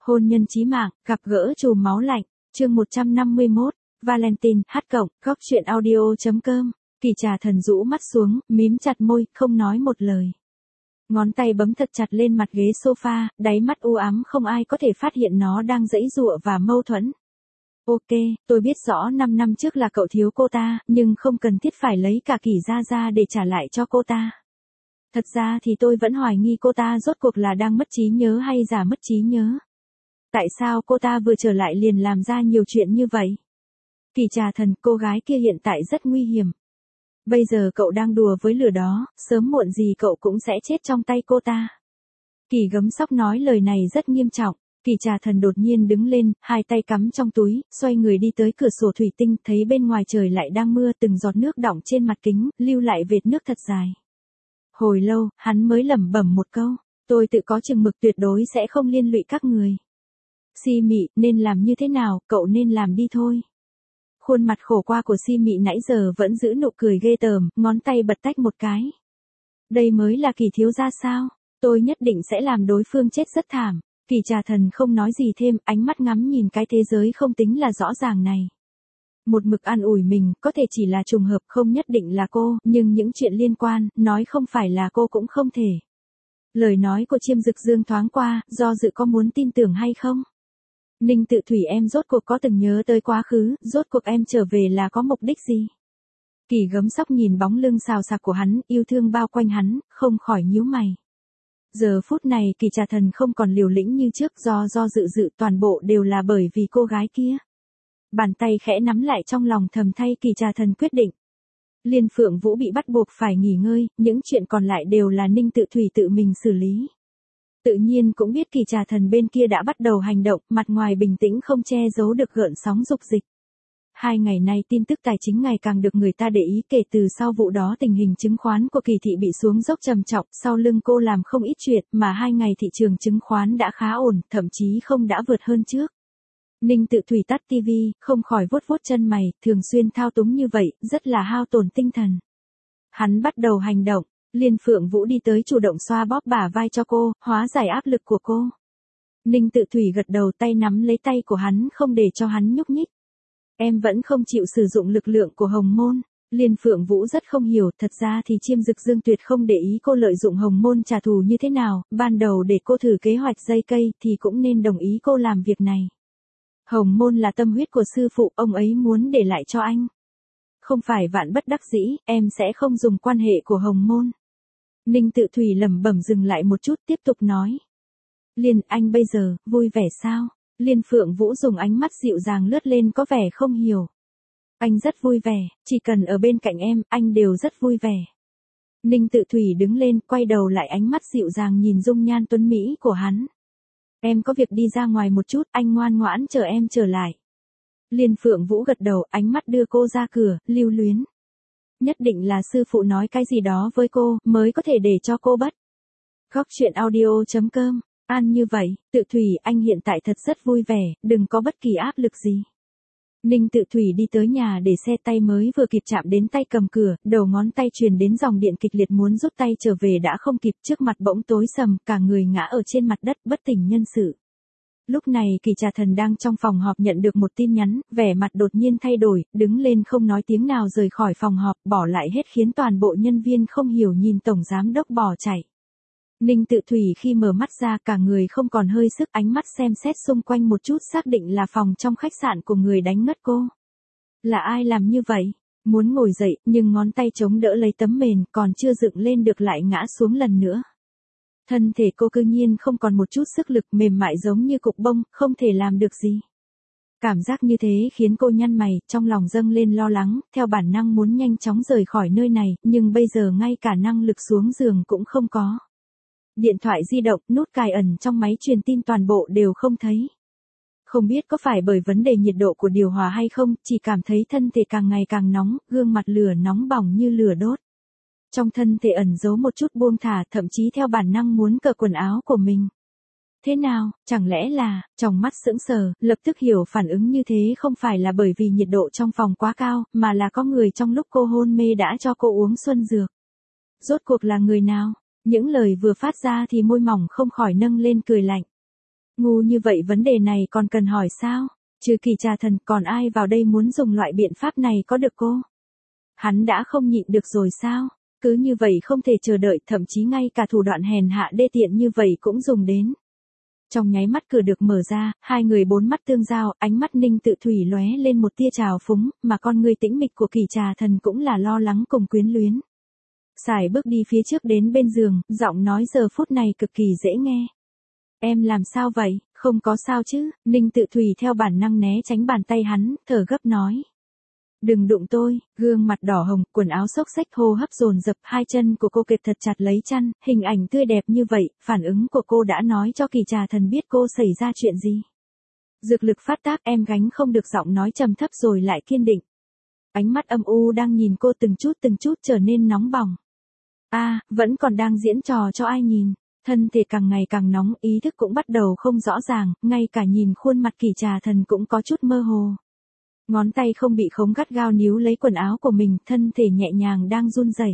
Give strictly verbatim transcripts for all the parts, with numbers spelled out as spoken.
Hôn nhân chí mạng, gặp gỡ chùm máu lạnh, chương một trăm năm mươi mốt, Valentine, h cộng, góc chuyện audio chấm com, Kỳ Trà Thần rũ mắt xuống, mím chặt môi, không nói một lời. Ngón tay bấm thật chặt lên mặt ghế sofa, đáy mắt u ám không ai có thể phát hiện nó đang giãy giụa và mâu thuẫn. Ok, tôi biết rõ năm năm trước là cậu thiếu cô ta, nhưng không cần thiết phải lấy cả Kỳ gia ra để trả lại cho cô ta. Thật ra thì tôi vẫn hoài nghi cô ta rốt cuộc là đang mất trí nhớ hay giả mất trí nhớ. Tại sao cô ta vừa trở lại liền làm ra nhiều chuyện như vậy? Kỳ Trà Thần, cô gái kia hiện tại rất nguy hiểm. Bây giờ cậu đang đùa với lửa đó, sớm muộn gì cậu cũng sẽ chết trong tay cô ta. Kỳ Gấm Sóc nói lời này rất nghiêm trọng. Kỳ Trà Thần đột nhiên đứng lên, hai tay cắm trong túi, xoay người đi tới cửa sổ thủy tinh, thấy bên ngoài trời lại đang mưa, từng giọt nước đọng trên mặt kính, lưu lại vệt nước thật dài. Hồi lâu, hắn mới lẩm bẩm một câu, tôi tự có chừng mực, tuyệt đối sẽ không liên lụy các người. Si Mị, nên làm như thế nào, cậu nên làm đi thôi. Khuôn mặt khổ qua của Si Mị nãy giờ vẫn giữ nụ cười ghê tởm, ngón tay bật tách một cái. Đây mới là Kỳ thiếu gia sao, tôi nhất định sẽ làm đối phương chết rất thảm. Kỳ Trà Thần không nói gì thêm, ánh mắt ngắm nhìn cái thế giới không tính là rõ ràng này. Một mực an ủi mình, có thể chỉ là trùng hợp, không nhất định là cô, nhưng những chuyện liên quan, nói không phải là cô cũng không thể. Lời nói của Chiêm Dực Dương thoáng qua, do dự có muốn tin tưởng hay không? Ninh Tự Thủy, em rốt cuộc có từng nhớ tới quá khứ, rốt cuộc em trở về là có mục đích gì? Kỳ Gấm Sóc nhìn bóng lưng xào xạc của hắn, yêu thương bao quanh hắn, không khỏi nhíu mày. Giờ phút này Kỳ Trà Thần không còn liều lĩnh như trước, do do dự dự, toàn bộ đều là bởi vì cô gái kia. Bàn tay khẽ nắm lại trong lòng thầm thay Kỳ Trà Thần quyết định. Liên Phượng Vũ bị bắt buộc phải nghỉ ngơi, những chuyện còn lại đều là Ninh Tự Thủy tự mình xử lý. Tự nhiên cũng biết Kỳ Trà Thần bên kia đã bắt đầu hành động, mặt ngoài bình tĩnh không che giấu được gợn sóng dục dịch. Hai ngày nay tin tức tài chính ngày càng được người ta để ý, kể từ sau vụ đó tình hình chứng khoán của Kỳ thị bị xuống dốc trầm trọng, sau lưng cô làm không ít chuyện, mà hai ngày thị trường chứng khoán đã khá ổn, thậm chí không đã vượt hơn trước. Ninh Tự Thủy tắt tivi, không khỏi vuốt vuốt chân mày, thường xuyên thao túng như vậy, rất là hao tổn tinh thần. Hắn bắt đầu hành động, Liên Phượng Vũ đi tới chủ động xoa bóp bả vai cho cô, hóa giải áp lực của cô. Ninh Tự Thủy gật đầu, tay nắm lấy tay của hắn không để cho hắn nhúc nhích. Em vẫn không chịu sử dụng lực lượng của Hồng Môn. Liên Phượng Vũ rất không hiểu, thật ra thì Chiêm Dực Dương tuyệt không để ý cô lợi dụng Hồng Môn trả thù như thế nào, ban đầu để cô thử kế hoạch dây cây thì cũng nên đồng ý cô làm việc này. Hồng Môn là tâm huyết của sư phụ, ông ấy muốn để lại cho anh. Không phải vạn bất đắc dĩ, em sẽ không dùng quan hệ của Hồng Môn. Ninh Tự Thủy lẩm bẩm dừng lại một chút, tiếp tục nói. Liên, anh bây giờ, vui vẻ sao? Liên Phượng Vũ dùng ánh mắt dịu dàng lướt lên, có vẻ không hiểu. Anh rất vui vẻ, chỉ cần ở bên cạnh em, anh đều rất vui vẻ. Ninh Tự Thủy đứng lên, quay đầu lại, ánh mắt dịu dàng nhìn dung nhan tuấn mỹ của hắn. Em có việc đi ra ngoài một chút, anh ngoan ngoãn chờ em trở lại. Liên Phượng Vũ gật đầu, ánh mắt đưa cô ra cửa, lưu luyến. Nhất định là sư phụ nói cái gì đó với cô, mới có thể để cho cô bất. Góc chuyện audio chấm com, An như vậy, Tự Thủy, anh hiện tại thật rất vui vẻ, đừng có bất kỳ áp lực gì. Ninh Tự Thủy đi tới nhà để xe, tay mới vừa kịp chạm đến tay cầm cửa, đầu ngón tay truyền đến dòng điện kịch liệt, muốn rút tay trở về đã không kịp, trước mặt bỗng tối sầm, cả người ngã ở trên mặt đất, bất tỉnh nhân sự. Lúc này Kỳ Trà Thần đang trong phòng họp nhận được một tin nhắn, vẻ mặt đột nhiên thay đổi, đứng lên không nói tiếng nào rời khỏi phòng họp, bỏ lại hết, khiến toàn bộ nhân viên không hiểu nhìn tổng giám đốc bỏ chạy. Ninh Tự Thủy khi mở mắt ra, cả người không còn hơi sức, ánh mắt xem xét xung quanh một chút, xác định là phòng trong khách sạn của người đánh ngất cô. Là ai làm như vậy? Muốn ngồi dậy, nhưng ngón tay chống đỡ lấy tấm mền, còn chưa dựng lên được lại ngã xuống lần nữa. Thân thể cô cư nhiên không còn một chút sức lực, mềm mại giống như cục bông, không thể làm được gì. Cảm giác như thế khiến cô nhăn mày, trong lòng dâng lên lo lắng, theo bản năng muốn nhanh chóng rời khỏi nơi này, nhưng bây giờ ngay cả năng lực xuống giường cũng không có. Điện thoại di động, nút cài ẩn trong máy truyền tin toàn bộ đều không thấy. Không biết có phải bởi vấn đề nhiệt độ của điều hòa hay không, chỉ cảm thấy thân thể càng ngày càng nóng, gương mặt lửa nóng bỏng như lửa đốt. Trong thân thể ẩn giấu một chút buông thả, thậm chí theo bản năng muốn cởi quần áo của mình. Thế nào, chẳng lẽ là, trong mắt sững sờ, lập tức hiểu phản ứng như thế không phải là bởi vì nhiệt độ trong phòng quá cao, mà là có người trong lúc cô hôn mê đã cho cô uống xuân dược. Rốt cuộc là người nào? Những lời vừa phát ra thì môi mỏng không khỏi nâng lên cười lạnh. Ngu như vậy vấn đề này còn cần hỏi sao? Trừ Kỳ Trà Thần còn ai vào đây muốn dùng loại biện pháp này có được cô? Hắn đã không nhịn được rồi sao? Cứ như vậy không thể chờ đợi, thậm chí ngay cả thủ đoạn hèn hạ đê tiện như vậy cũng dùng đến. Trong nháy mắt cửa được mở ra, hai người bốn mắt tương giao, ánh mắt Ninh Tự Thủy lóe lên một tia trào phúng, mà con người tĩnh mịch của Kỳ Trà Thần cũng là lo lắng cùng quyến luyến. Sải bước đi phía trước đến bên giường, giọng nói giờ phút này cực kỳ dễ nghe. Em làm sao vậy, không có sao chứ? Ninh Tự Thủy theo bản năng né tránh bàn tay hắn, thở gấp nói. Đừng đụng tôi, gương mặt đỏ hồng, quần áo xốc xếch hô hấp dồn dập, hai chân của cô kẹp thật chặt lấy chăn, hình ảnh tươi đẹp như vậy, phản ứng của cô đã nói cho Kỳ Trà Thần biết cô xảy ra chuyện gì. Dược lực phát tác, em gánh không được, giọng nói trầm thấp rồi lại kiên định. Ánh mắt âm u đang nhìn cô từng chút từng chút trở nên nóng bỏng. A, à, vẫn còn đang diễn trò cho ai nhìn. Thân thể càng ngày càng nóng, ý thức cũng bắt đầu không rõ ràng, ngay cả nhìn khuôn mặt Kỳ Trà Thần cũng có chút mơ hồ. Ngón tay không bị khống gắt gao níu lấy quần áo của mình, thân thể nhẹ nhàng đang run rẩy.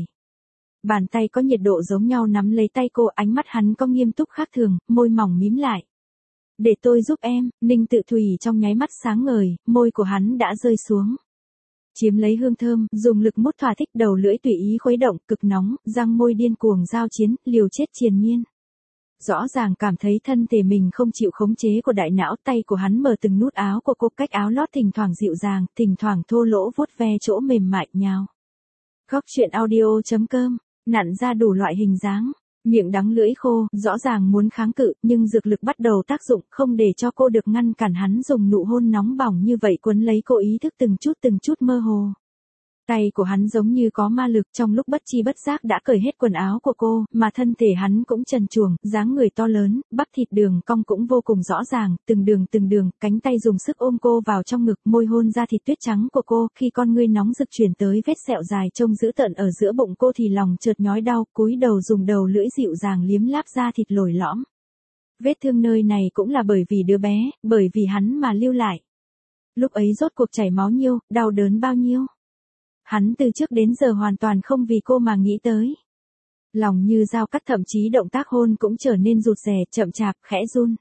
Bàn tay có nhiệt độ giống nhau nắm lấy tay cô, ánh mắt hắn có nghiêm túc khác thường, môi mỏng mím lại. Để tôi giúp em, Ninh Tự Thủy trong nháy mắt sáng ngời, môi của hắn đã rơi xuống. Chiếm lấy hương thơm, dùng lực mút thỏa thích, đầu lưỡi tùy ý khuấy động, cực nóng, răng môi điên cuồng giao chiến, liều chết triền miên. Rõ ràng cảm thấy thân thể mình không chịu khống chế của đại não, tay của hắn mở từng nút áo của cô, cách áo lót thỉnh thoảng dịu dàng, thỉnh thoảng thô lỗ vuốt ve chỗ mềm mại nhào. Góc truyện audio chấm com, nặn ra đủ loại hình dáng, miệng đắng lưỡi khô, rõ ràng muốn kháng cự, nhưng dược lực bắt đầu tác dụng, không để cho cô được ngăn cản, hắn dùng nụ hôn nóng bỏng như vậy quấn lấy cô, ý thức từng chút từng chút mơ hồ. Tay của hắn giống như có ma lực, trong lúc bất chi bất giác đã cởi hết quần áo của cô, mà thân thể hắn cũng trần truồng, dáng người to lớn, bắp thịt đường cong cũng vô cùng rõ ràng, từng đường từng đường, cánh tay dùng sức ôm cô vào trong ngực, môi hôn ra thịt tuyết trắng của cô, khi con ngươi nóng rực chuyển tới vết sẹo dài trông dữ tợn ở giữa bụng cô thì lòng chợt nhói đau, cúi đầu dùng đầu lưỡi dịu dàng liếm láp da thịt lồi lõm. Vết thương nơi này cũng là bởi vì đứa bé, bởi vì hắn mà lưu lại. Lúc ấy rốt cuộc chảy máu nhiêu, đau đớn bao nhiêu. Hắn từ trước đến giờ hoàn toàn không vì cô mà nghĩ tới. Lòng như dao cắt, thậm chí động tác hôn cũng trở nên rụt rè, chậm chạp, khẽ run.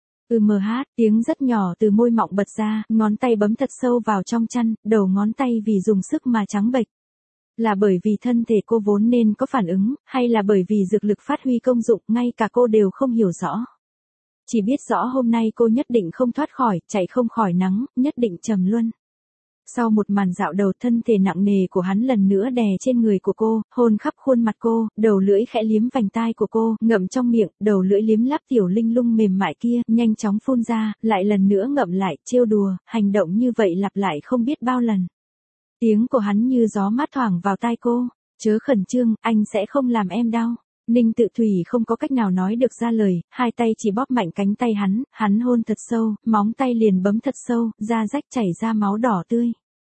Ừ mờ hát, tiếng rất nhỏ từ môi mọng bật ra, ngón tay bấm thật sâu vào trong chăn, đầu ngón tay vì dùng sức mà trắng bệch. Là bởi vì thân thể cô vốn nên có phản ứng, hay là bởi vì dược lực phát huy công dụng, ngay cả cô đều không hiểu rõ. Chỉ biết rõ hôm nay cô nhất định không thoát khỏi, chạy không khỏi nắng, nhất định trầm luân. Sau một màn dạo đầu, thân thể nặng nề của hắn lần nữa đè trên người của cô, hôn khắp khuôn mặt cô, đầu lưỡi khẽ liếm vành tai của cô, ngậm trong miệng, đầu lưỡi liếm láp tiểu linh lung mềm mại kia, nhanh chóng phun ra, lại lần nữa ngậm lại, trêu đùa, hành động như vậy lặp lại không biết bao lần. Tiếng của hắn như gió mát thoảng vào tai cô, chớ khẩn trương, anh sẽ không làm em đau. Ninh Tự Thủy không có cách nào nói được ra lời, hai tay chỉ bóp mạnh cánh tay hắn, hắn hôn thật sâu, móng tay liền bấm thật sâu, da rách chảy ra máu đỏ tươi.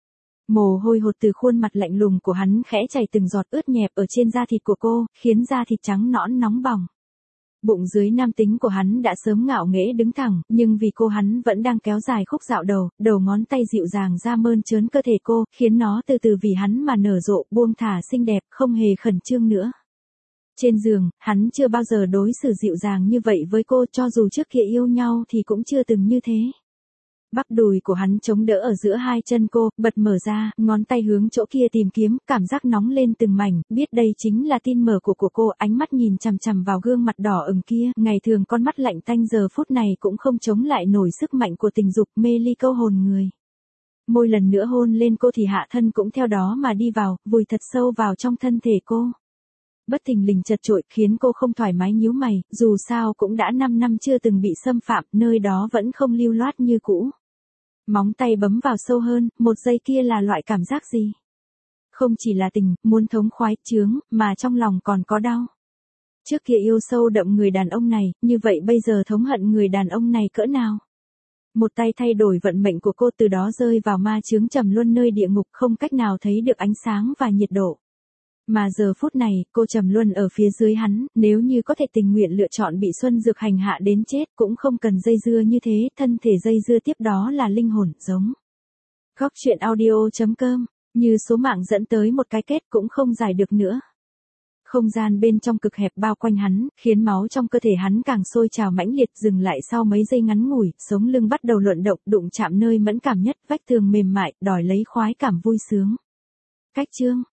Mồ hôi hột từ khuôn mặt lạnh lùng của hắn khẽ chảy từng giọt ướt nhẹp ở trên da thịt của cô, khiến da thịt trắng nõn nóng bỏng. Bụng dưới nam tính của hắn đã sớm ngạo nghễ đứng thẳng, nhưng vì cô hắn vẫn đang kéo dài khúc dạo đầu, đầu ngón tay dịu dàng ra mơn trớn cơ thể cô, khiến nó từ từ vì hắn mà nở rộ, buông thả xinh đẹp, không hề khẩn trương nữa. Trên giường, hắn chưa bao giờ đối xử dịu dàng như vậy với cô, cho dù trước kia yêu nhau thì cũng chưa từng như thế. Bắp đùi của hắn chống đỡ ở giữa hai chân cô, bật mở ra, ngón tay hướng chỗ kia tìm kiếm, cảm giác nóng lên từng mảnh, biết đây chính là tin mở của của cô, ánh mắt nhìn chằm chằm vào gương mặt đỏ ửng kia, ngày thường con mắt lạnh tanh giờ phút này cũng không chống lại nổi sức mạnh của tình dục, mê ly câu hồn người. Môi lần nữa hôn lên cô thì hạ thân cũng theo đó mà đi vào, vùi thật sâu vào trong thân thể cô. Bất thình lình chật chội khiến cô không thoải mái nhíu mày, dù sao cũng đã năm năm chưa từng bị xâm phạm, nơi đó vẫn không lưu loát như cũ. Móng tay bấm vào sâu hơn, một giây kia là loại cảm giác gì? Không chỉ là tình, muốn thống khoái, chướng, mà trong lòng còn có đau. Trước kia yêu sâu đậm người đàn ông này, như vậy bây giờ thống hận người đàn ông này cỡ nào? Một tay thay đổi vận mệnh của cô, từ đó rơi vào ma chướng trầm luân nơi địa ngục, không cách nào thấy được ánh sáng và nhiệt độ. Mà giờ phút này, cô trầm luân ở phía dưới hắn, nếu như có thể tình nguyện lựa chọn bị Xuân Dược hành hạ đến chết cũng không cần dây dưa như thế, thân thể dây dưa tiếp đó là linh hồn, giống. Góc truyện audio chấm com, như số mạng dẫn tới một cái kết cũng không giải được nữa. Không gian bên trong cực hẹp bao quanh hắn, khiến máu trong cơ thể hắn càng sôi trào mãnh liệt, dừng lại sau mấy giây ngắn ngủi, sống lưng bắt đầu luận động, đụng chạm nơi mẫn cảm nhất, vách tường mềm mại, đòi lấy khoái cảm vui sướng. Cách chương